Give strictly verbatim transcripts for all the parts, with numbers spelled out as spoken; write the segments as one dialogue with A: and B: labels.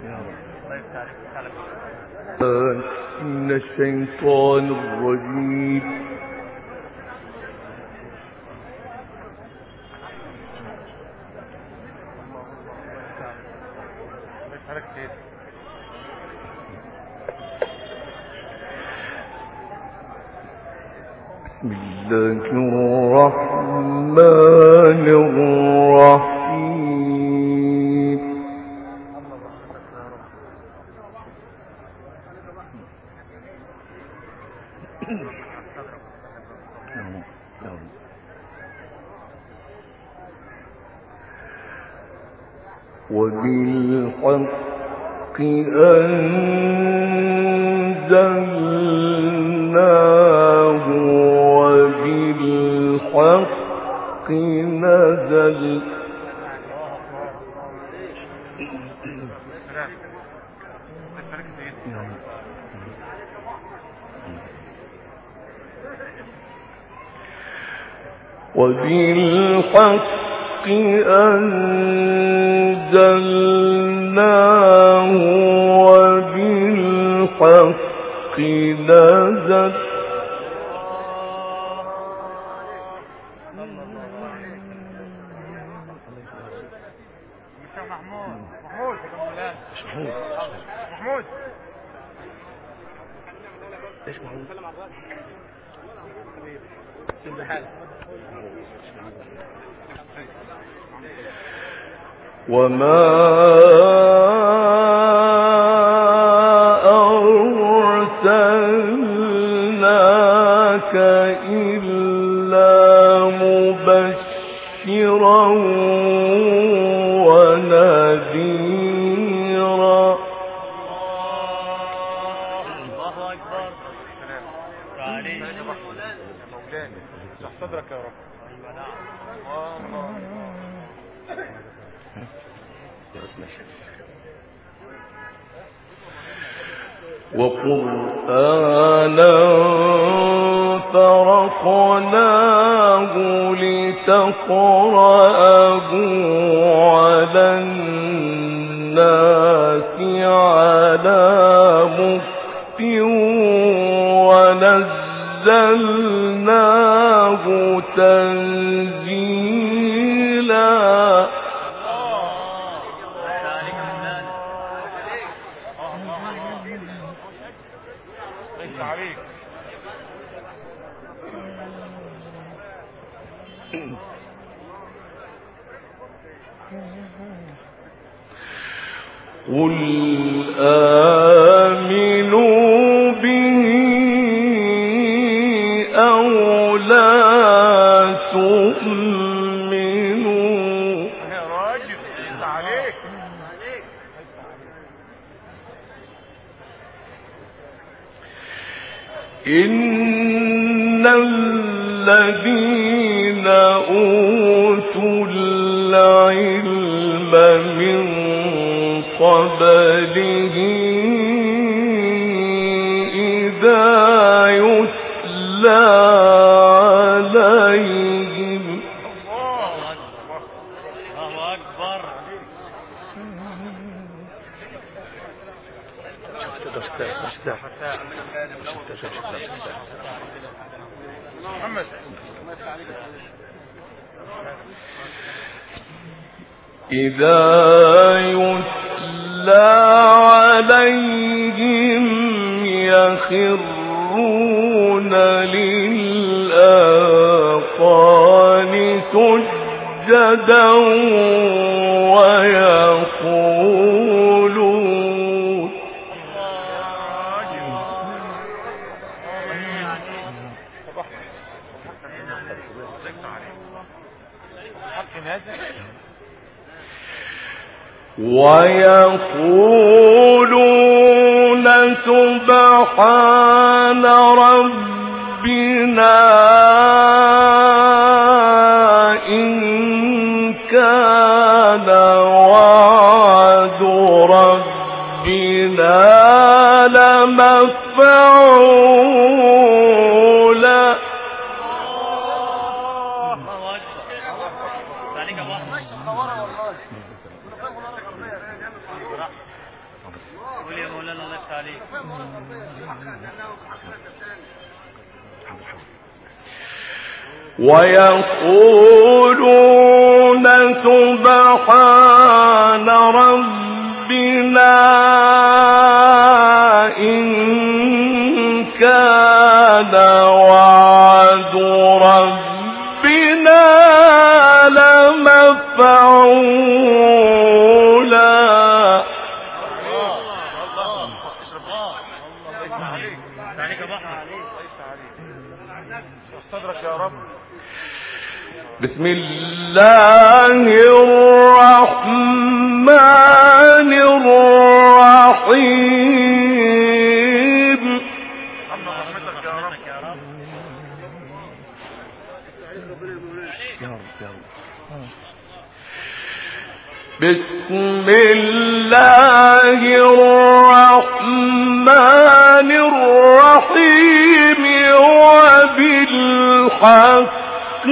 A: من الشيطان الرجيم. بسم الله الرحمن الرحيم. وبالحق أنزلناه وبالحق نزل. وبالحق أنزلناه وبالحق نزل. وما أرسلناك إلا مبشرا ونذيرا.
B: الله أكبر. عليك
C: مولانا اشرح صدرك يا رب.
A: وقرآنا فرقناه لتقرأه على الناس على مكث ونزلناه تنزيلا. قل آمنوا به أو لا تؤمنوا.
C: يا راجل انت عليك.
A: إن الذين أوتوا العلم من قبله إذا يتلى عليهم.
B: الله أكبر.
C: محمد
A: إذا يتلى عليهم يخرون للأذقان سجدا ويقولون. ويقولون سبحان ربنا إن كان وعد ربنا لمفعولا.
B: عليك.
A: ويقولون سبحان ربنا إن كان وعد ربنا لمفعولا.
C: صدرك يا رب.
A: بسم الله الرحمن الرحيم.
C: عنا رحمتك يا رب.
A: بسم الله الرحمن الرحيم. وبالحق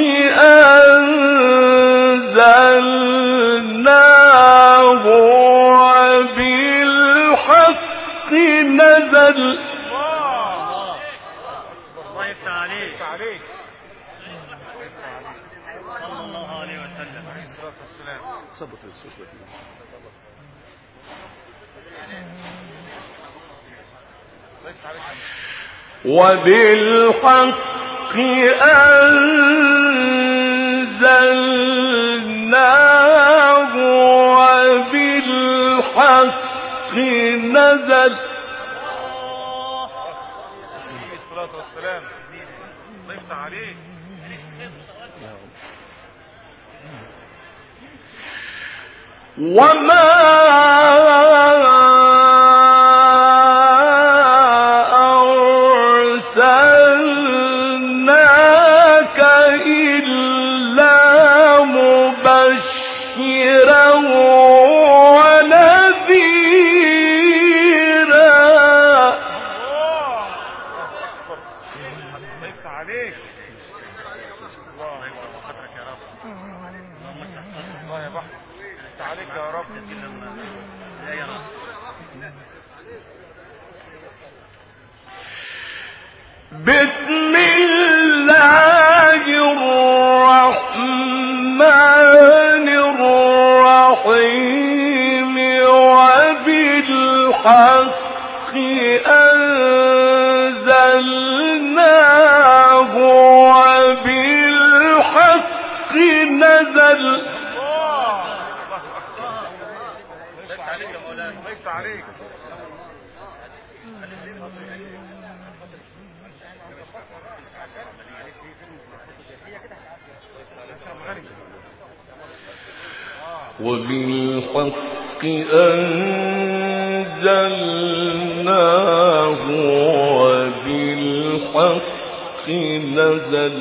A: أنزلناه وبالحق نزل.
C: الله
B: الله يفتح عليك.
C: عليك.
B: صلى الله عليه وسلم.
C: عليه الصلاة والسلام.
A: وبالحق أنزلناه وبالحق نزل.
C: عليه الصلاة والسلام. الله يفتح عليك.
A: وما أرسلناك إلا مبشرا ونذيرا.
C: الله يفتح عليك. الله يفتح قدرك يا رب. الله يا بحر. يفتح عليك يا رب.
B: لا يرى.
A: بسم الله الرحمن الرحيم. وبالحق أنزلناه وبالحق نزل.
C: الله أكبر. الله يفتح عليك يا مولانا. الله يفتح عليك.
A: وبالحق أنزلناه وبالحق نزل.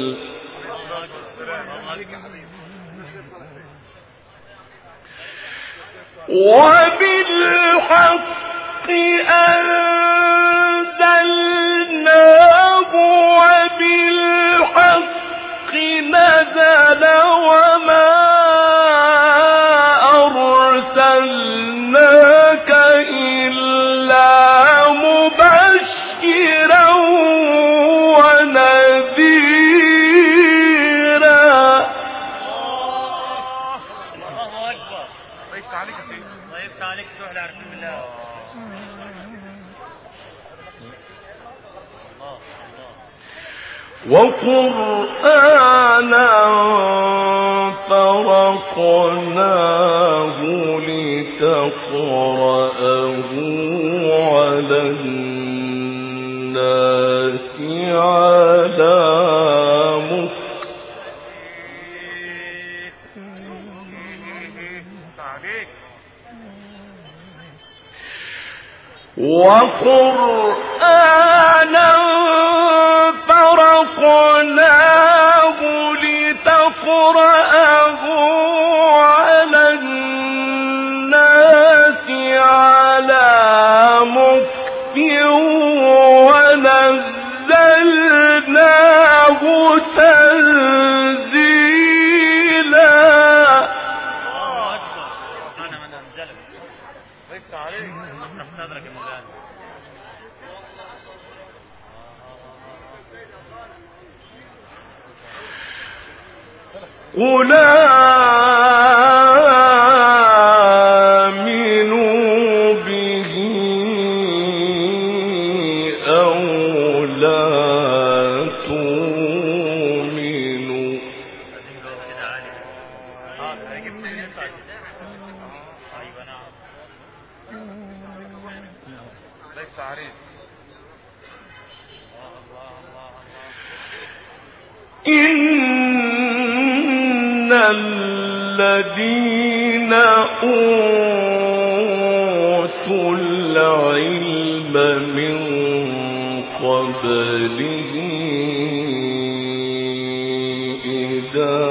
A: وبالحق أنزلناه وبالحق نزل. وما أرسلناك إلا مبشرا ونذيرا.
B: الله أكبر.
C: الله يفتح عليك يا سيدي.
B: الله يفتح عليك. تروح لعرف بالله.
A: وقرآنا فرقناه لتقرأه على الناس على مكث.
C: عليك.
A: وقرآنا فرقناه لتقرأه على الناس على مكث ونزلناه تنزيلا.
B: الله أكبر. سبحان من أنزله.
C: الله يفتح عليك.
B: اشرح صدرك يا مولانا.
A: قل آمنوا به أو لا تؤمنوا.
C: ليس عريض.
A: إن الذين أوتوا العلم من قبله إذا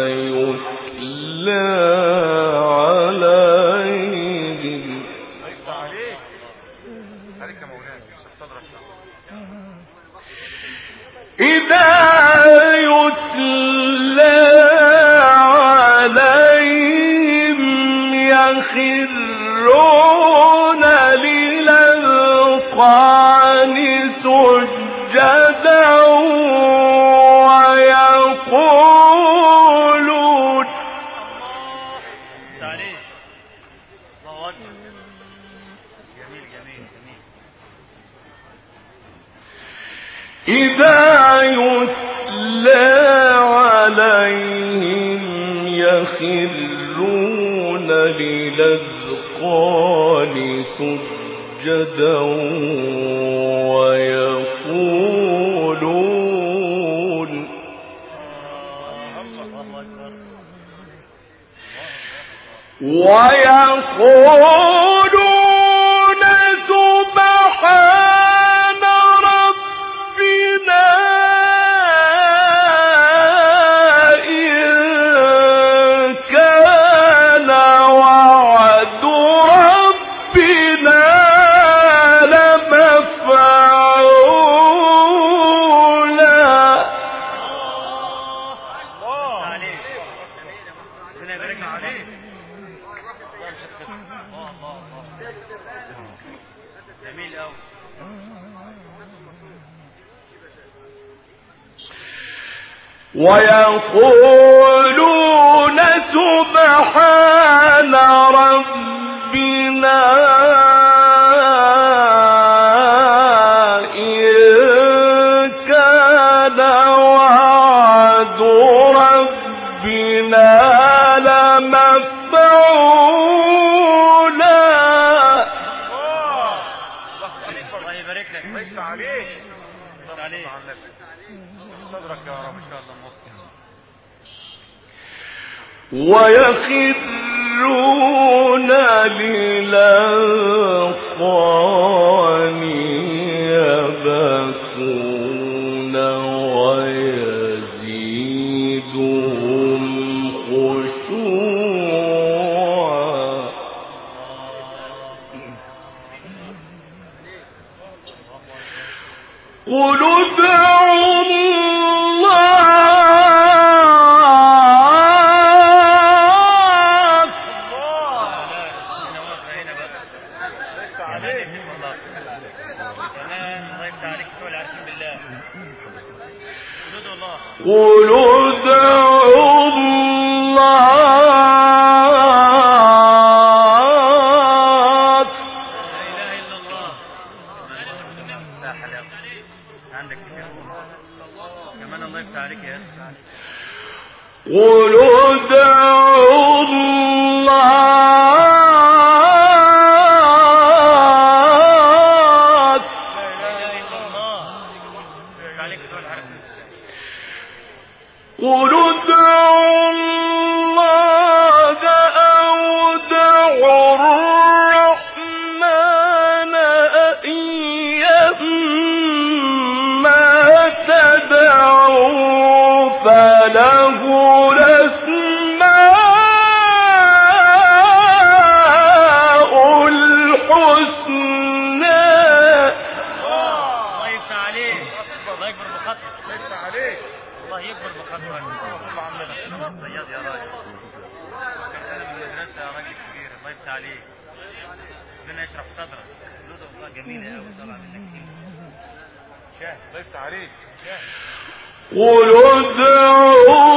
A: يتلى عليهم
C: ليس عليك. عليك يا مولانا يوسف صدرك.
A: إذا يتلى عليهم يخرون للأذقان سجدا ويقولون
B: جميل جميل جميل.
A: إذا يتلى عليهم يخرون للأذقان سجدا ويقولون ويقولون سبحان ربنا إن كان وعد ربنا لمفعولا.
B: عليك. ربنا يبارك لك عليك. جميل قوي.
A: ويقولون سبحان ربنا إن كان وعد ربنا لمفعولا.
B: الله يبارك لك.
C: ليس عليك.
B: عليك.
C: صدرك يا رب ان شاء الله موفق.
A: ويخرون للأذقان يبكون ويزيدهم خشوعا. قل ادعوا قل ادعوا الله.
B: لا اله الا الله. لا حلاوه عندك كمان. الله يفتح عليك يا اسطى.
A: قل ادعوا الله. قل ادعوا الله أو ادعوا الرحمن أيما تدعوا فله الأسماء الحسنى.
B: الله يفتح عليك. الله يكبر بخاطرك.
C: ليس عليك.
B: الله يكبر بخاطرك. صياد يا راجل. كان من المدرسة يا راجل كبير. الله يفتح عليك. ربنا يشرح صدرك. خلوده والله جميلة أوي طبعا منك كتير.
C: شاهد الله يفتح عليك. شاهد
A: قل ادعوا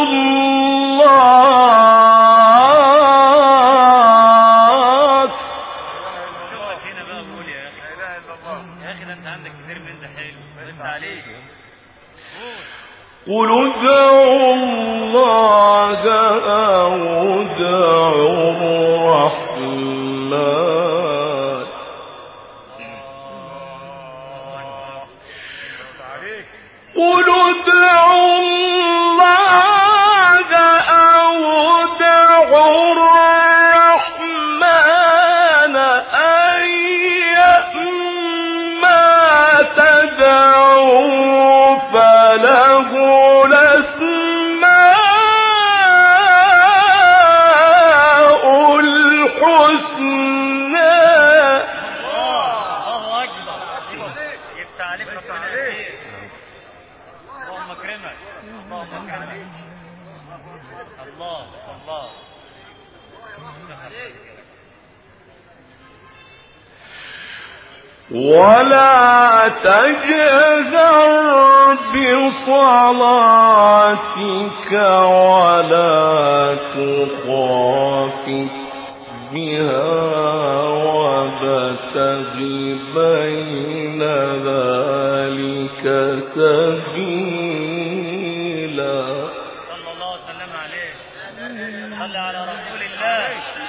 A: الله.
B: شوفك هنا بقى وقول يا أخي.
C: لا إله إلا الله.
B: يا أخي ده أنت عندك كتير من ده حلو. الله يفتح عليك.
A: قل ادعوا الله أو ادعوا الرحمن. قل ادعوا الله أو ادعوا الرحمن أيما تدعوا فله الأسماء الحسنى.
B: الله أكبر. يفتح عليك ربنا كتير. اللهم اكرمك. اللهم اكرمك. الله الله.
A: ولا تجهر بصلاتك ولا تخافت بها وابتغ بين ذلك سبيلا.
B: صلى الله وسلم عليه. صلى على رسول الله.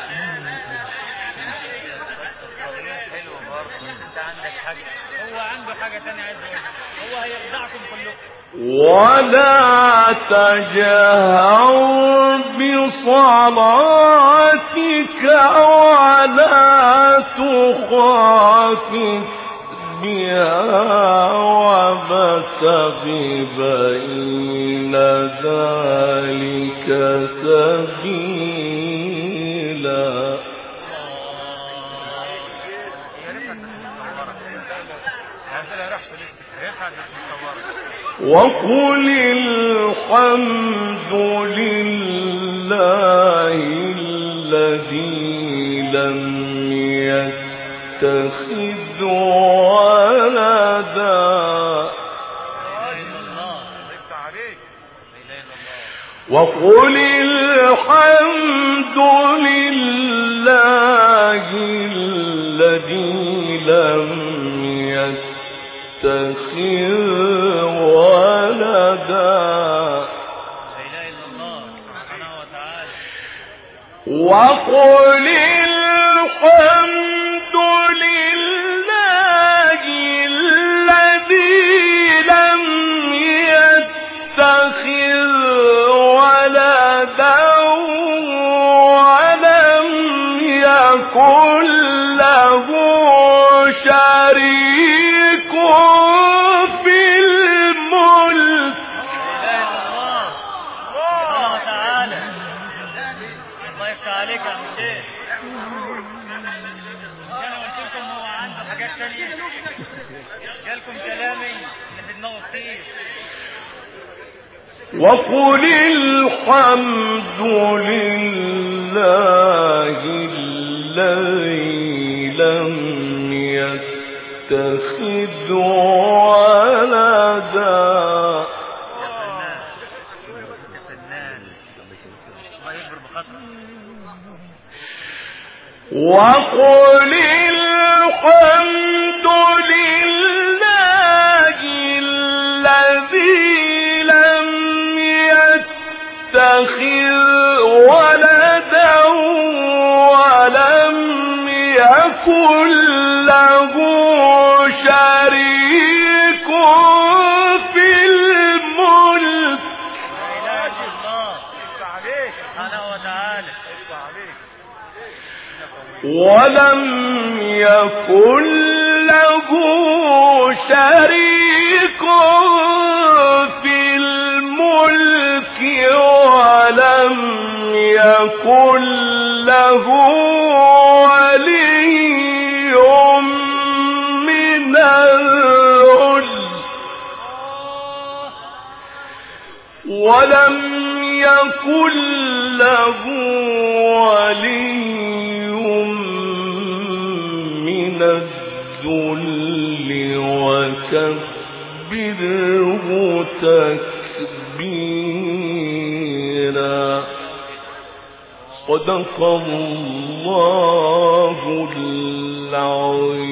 B: حلو برضه. انت عندك حاجه، هو عنده حاجه ثانيه عايز يقولها. هو هيخدعكم كلكم.
A: ولا تجهر بصلاتك ولا تخافت بها وابتغ بين ذلك سبيلا. وقل الحمد لله الذي لم يتخذ ولدا وقل الحمد لله الذي لم يتخذ ولدا وقل الحمد لله الذي لم يتخذ ولدا ولم يكن له شريك في الملك.
B: الله تعالى. الله يفتح عليك يا عم الشيخ. انا قلت لكم هو عنده حاجات ثانيه. جالكم كلامي اللي في دماغه كتير.
A: وقل الحمد لله الذي لم يتخذ ولدا وقل الحمد لله الذي لم يتخذ ولدا ولم يكن له شريك في الملك.
B: لا اله الا الله. سبحانه وتعالى.
A: ولم يكن له شريك في الملك ولم يكن له ولي من الذل ولم يكن له ولي من الذل وكبره تكبيرا. صدق الله العظيم.